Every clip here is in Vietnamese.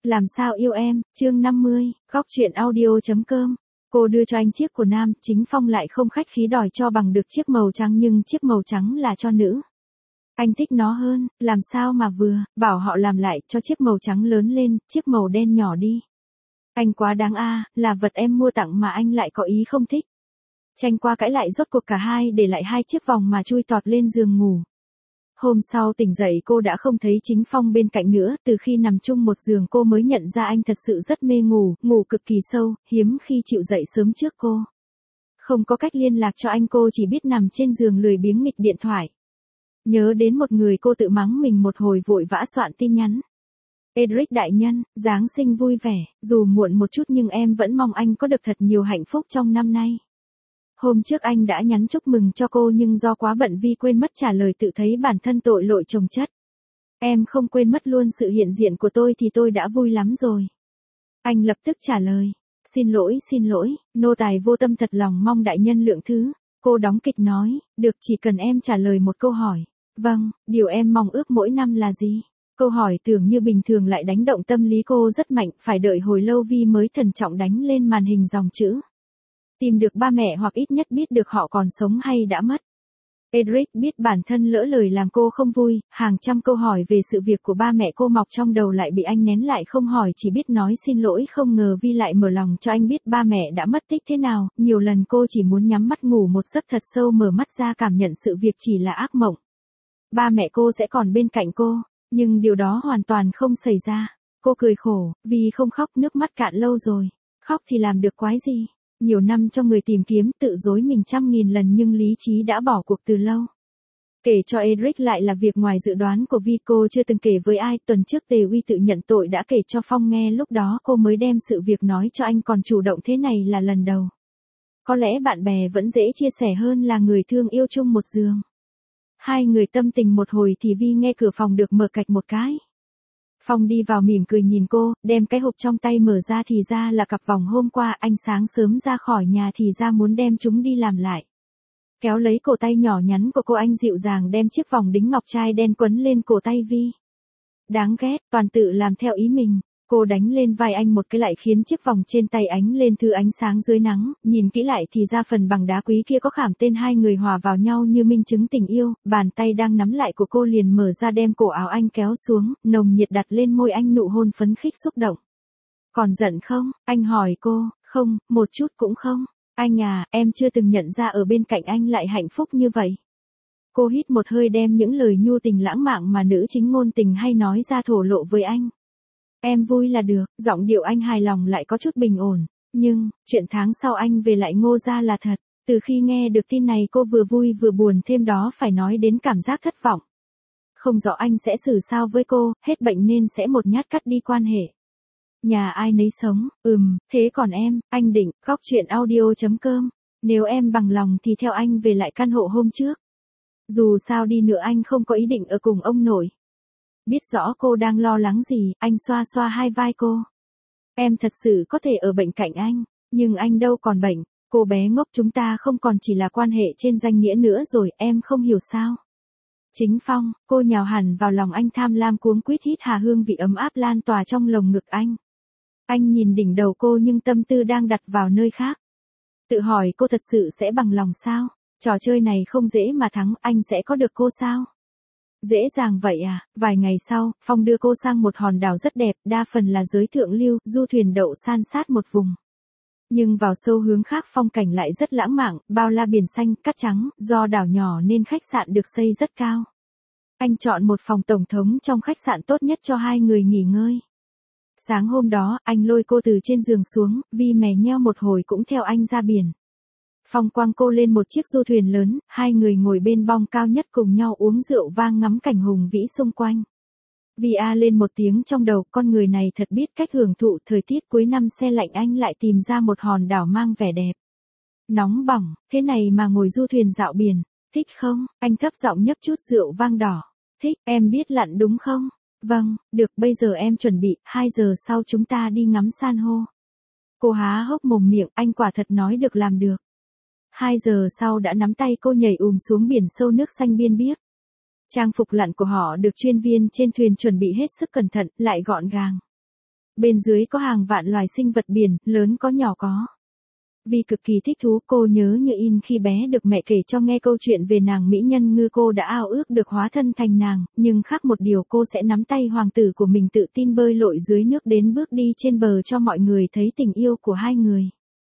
Làm sao yêu em, chương 50, góc truyện audio.com. Cô đưa cho anh chiếc của nam, Chính Phong lại không khách khí đòi cho bằng được chiếc màu trắng nhưng chiếc màu trắng là cho nữ. Anh thích nó hơn, làm sao mà vừa, bảo họ làm lại cho chiếc màu trắng lớn lên, chiếc màu đen nhỏ đi. Anh quá đáng a, là vật em mua tặng mà anh lại có ý không thích. Tranh qua cãi lại rốt cuộc cả hai để lại hai chiếc vòng mà chui tọt lên giường ngủ. Hôm sau tỉnh dậy cô đã không thấy Chính Phong bên cạnh nữa, từ khi nằm chung một giường cô mới nhận ra anh thật sự rất mê ngủ, ngủ cực kỳ sâu, hiếm khi chịu dậy sớm trước cô. Không có cách liên lạc cho anh, cô chỉ biết nằm trên giường lười biếng nghịch điện thoại. Nhớ đến một người, cô tự mắng mình một hồi vội vã soạn tin nhắn. Edric đại nhân, Giáng sinh vui vẻ, dù muộn một chút nhưng em vẫn mong anh có được thật nhiều hạnh phúc trong năm nay. Hôm trước anh đã nhắn chúc mừng cho cô nhưng do quá bận Vi quên mất trả lời, tự thấy bản thân tội lỗi chồng chất. Em không quên mất luôn sự hiện diện của tôi thì tôi đã vui lắm rồi. Anh lập tức trả lời. Xin lỗi, nô tài vô tâm thật lòng mong đại nhân lượng thứ. Cô đóng kịch nói, được, chỉ cần em trả lời một câu hỏi. Vâng, điều em mong ước mỗi năm là gì? Câu hỏi tưởng như bình thường lại đánh động tâm lý cô rất mạnh, phải đợi hồi lâu Vi mới thận trọng đánh lên màn hình dòng chữ. Tìm được ba mẹ hoặc ít nhất biết được họ còn sống hay đã mất. Edric biết bản thân lỡ lời làm cô không vui, hàng trăm câu hỏi về sự việc của ba mẹ cô mọc trong đầu lại bị anh nén lại không hỏi, chỉ biết nói xin lỗi. Không ngờ Vi lại mở lòng cho anh biết ba mẹ đã mất tích thế nào, nhiều lần cô chỉ muốn nhắm mắt ngủ một giấc thật sâu, mở mắt ra cảm nhận sự việc chỉ là ác mộng. Ba mẹ cô sẽ còn bên cạnh cô, nhưng điều đó hoàn toàn không xảy ra. Cô cười khổ, vì không khóc, nước mắt cạn lâu rồi. Khóc thì làm được quái gì? Nhiều năm cho người tìm kiếm, tự dối mình 100.000 lần nhưng lý trí đã bỏ cuộc từ lâu. Kể cho Edric lại là việc ngoài dự đoán của Vi, cô chưa từng kể với ai. Tuần trước Tề Uy tự nhận tội đã kể cho Phong nghe, lúc đó cô mới đem sự việc nói cho anh, còn chủ động thế này là lần đầu. Có lẽ bạn bè vẫn dễ chia sẻ hơn là người thương yêu chung một giường. Hai người tâm tình một hồi thì Vi nghe cửa phòng được mở cạch một cái. Phong đi vào mỉm cười nhìn cô, đem cái hộp trong tay mở ra thì ra là cặp vòng hôm qua anh sáng sớm ra khỏi nhà thì ra muốn đem chúng đi làm lại. Kéo lấy cổ tay nhỏ nhắn của cô, anh dịu dàng đem chiếc vòng đính ngọc trai đen quấn lên cổ tay Vi. Đáng ghét, toàn tự làm theo ý mình. Cô đánh lên vai anh một cái lại khiến chiếc vòng trên tay ánh lên thứ ánh sáng dưới nắng, nhìn kỹ lại thì ra phần bằng đá quý kia có khảm tên hai người hòa vào nhau như minh chứng tình yêu. Bàn tay đang nắm lại của cô liền mở ra đem cổ áo anh kéo xuống, nồng nhiệt đặt lên môi anh, nụ hôn phấn khích xúc động. Còn giận không? Anh hỏi cô. Không, một chút cũng không. Anh à, em chưa từng nhận ra ở bên cạnh anh lại hạnh phúc như vậy. Cô hít một hơi đem những lời nhu tình lãng mạn mà nữ chính ngôn tình hay nói ra thổ lộ với anh. Em vui là được, giọng điệu anh hài lòng lại có chút bình ổn. Nhưng, chuyện tháng sau anh về lại Ngô gia là thật. Từ khi nghe được tin này cô vừa vui vừa buồn, thêm đó phải nói đến cảm giác thất vọng. Không rõ anh sẽ xử sao với cô, hết bệnh nên sẽ một nhát cắt đi quan hệ. Nhà ai nấy sống, thế còn em, anh định, góc truyện audio.com. Nếu em bằng lòng thì theo anh về lại căn hộ hôm trước. Dù sao đi nữa anh không có ý định ở cùng ông nội. Biết rõ cô đang lo lắng gì, anh xoa xoa hai vai cô. Em thật sự có thể ở bên cạnh anh, nhưng anh đâu còn bệnh. Cô bé ngốc, chúng ta không còn chỉ là quan hệ trên danh nghĩa nữa rồi, em không hiểu sao. Chính Phong, cô nhào hẳn vào lòng anh, tham lam cuống quýt hít hà hương vị ấm áp lan tỏa trong lồng ngực anh. Anh nhìn đỉnh đầu cô nhưng tâm tư đang đặt vào nơi khác. Tự hỏi cô thật sự sẽ bằng lòng sao? Trò chơi này không dễ mà thắng, anh sẽ có được cô sao? Dễ dàng vậy à? Vài ngày sau, Phong đưa cô sang một hòn đảo rất đẹp, đa phần là giới thượng lưu, du thuyền đậu san sát một vùng. Nhưng vào sâu hướng khác phong cảnh lại rất lãng mạn, bao la biển xanh, cát trắng, do đảo nhỏ nên khách sạn được xây rất cao. Anh chọn một phòng tổng thống trong khách sạn tốt nhất cho hai người nghỉ ngơi. Sáng hôm đó, anh lôi cô từ trên giường xuống, Vi mè nheo một hồi cũng theo anh ra biển. Phong quăng cô lên một chiếc du thuyền lớn, hai người ngồi bên bong cao nhất cùng nhau uống rượu vang ngắm cảnh hùng vĩ xung quanh. Vi a lên một tiếng trong đầu, con người này thật biết cách hưởng thụ. Thời tiết cuối năm se lạnh anh lại tìm ra một hòn đảo mang vẻ đẹp. Nóng bỏng, thế này mà ngồi du thuyền dạo biển, thích không? Anh thấp giọng nhấp chút rượu vang đỏ. Thích, em biết lặn đúng không? Vâng, được, bây giờ em chuẩn bị, 2 giờ sau chúng ta đi ngắm san hô. Cô há hốc mồm miệng, anh quả thật nói được làm được. 2 giờ sau đã nắm tay cô nhảy xuống biển sâu nước xanh biên biếc. Trang phục lặn của họ được chuyên viên trên thuyền chuẩn bị hết sức cẩn thận, lại gọn gàng. Bên dưới có hàng vạn loài sinh vật biển, lớn có nhỏ có. Vì cực kỳ thích thú, cô nhớ như in khi bé được mẹ kể cho nghe câu chuyện về nàng mỹ nhân ngư, cô đã ao ước được hóa thân thành nàng, nhưng khác một điều, cô sẽ nắm tay hoàng tử của mình tự tin bơi lội dưới nước đến bước đi trên bờ cho mọi người thấy tình yêu của hai người.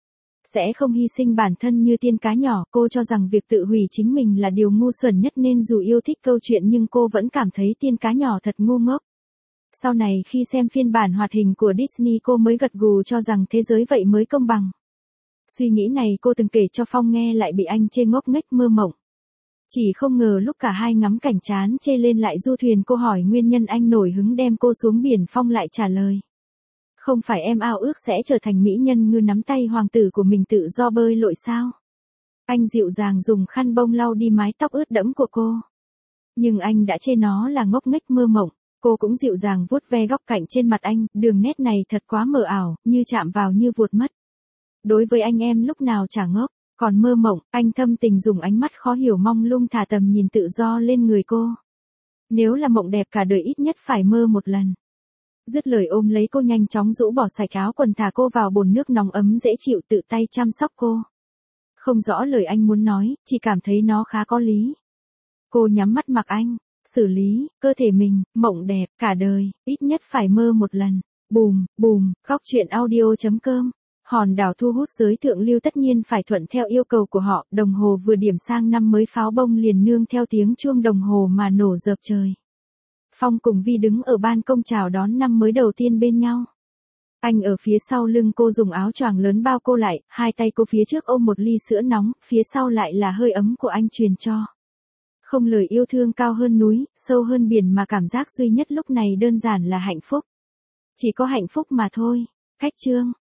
Sẽ không hy sinh bản thân như tiên cá nhỏ, cô cho rằng việc tự hủy chính mình là điều ngu xuẩn nhất nên dù yêu thích câu chuyện nhưng cô vẫn cảm thấy tiên cá nhỏ thật ngu ngốc. Sau này khi xem phiên bản hoạt hình của Disney cô mới gật gù cho rằng thế giới vậy mới công bằng. Suy nghĩ này cô từng kể cho Phong nghe lại bị anh chê ngốc nghếch mơ mộng. Chỉ không ngờ lúc cả hai ngắm cảnh chán chê lên lại du thuyền, cô hỏi nguyên nhân, anh nổi hứng đem cô xuống biển. Phong lại trả lời. Không phải em ao ước sẽ trở thành mỹ nhân ngư nắm tay hoàng tử của mình tự do bơi lội sao? Anh dịu dàng dùng khăn bông lau đi mái tóc ướt đẫm của cô. Nhưng anh đã chê nó là ngốc nghếch mơ mộng. Cô cũng dịu dàng vuốt ve góc cạnh trên mặt anh, đường nét này thật quá mờ ảo, như chạm vào như vụt mất. Đối với anh em lúc nào chả ngốc, còn mơ mộng, anh thâm tình dùng ánh mắt khó hiểu mong lung thả tầm nhìn tự do lên người cô. Nếu là mộng đẹp cả đời ít nhất phải mơ một lần. Dứt lời ôm lấy cô nhanh chóng rũ bỏ sạch áo quần, thả cô vào bồn nước nóng ấm dễ chịu, tự tay chăm sóc cô. Không rõ lời anh muốn nói, chỉ cảm thấy nó khá có lý. Cô nhắm mắt mặc anh, xử lý, cơ thể mình, mộng đẹp, cả đời, ít nhất phải mơ một lần. Bùm, bùm, góc truyện audio.com. Hòn đảo thu hút giới thượng lưu tất nhiên phải thuận theo yêu cầu của họ, đồng hồ vừa điểm sang năm mới, pháo bông liền nương theo tiếng chuông đồng hồ mà nổ rợp trời. Phong cùng Vi đứng ở ban công chào đón năm mới đầu tiên bên nhau. Anh ở phía sau lưng cô dùng áo choàng lớn bao cô lại, hai tay cô phía trước ôm một ly sữa nóng, phía sau lại là hơi ấm của anh truyền cho. Không lời yêu thương cao hơn núi, sâu hơn biển mà cảm giác duy nhất lúc này đơn giản là hạnh phúc. Chỉ có hạnh phúc mà thôi. Khách chương.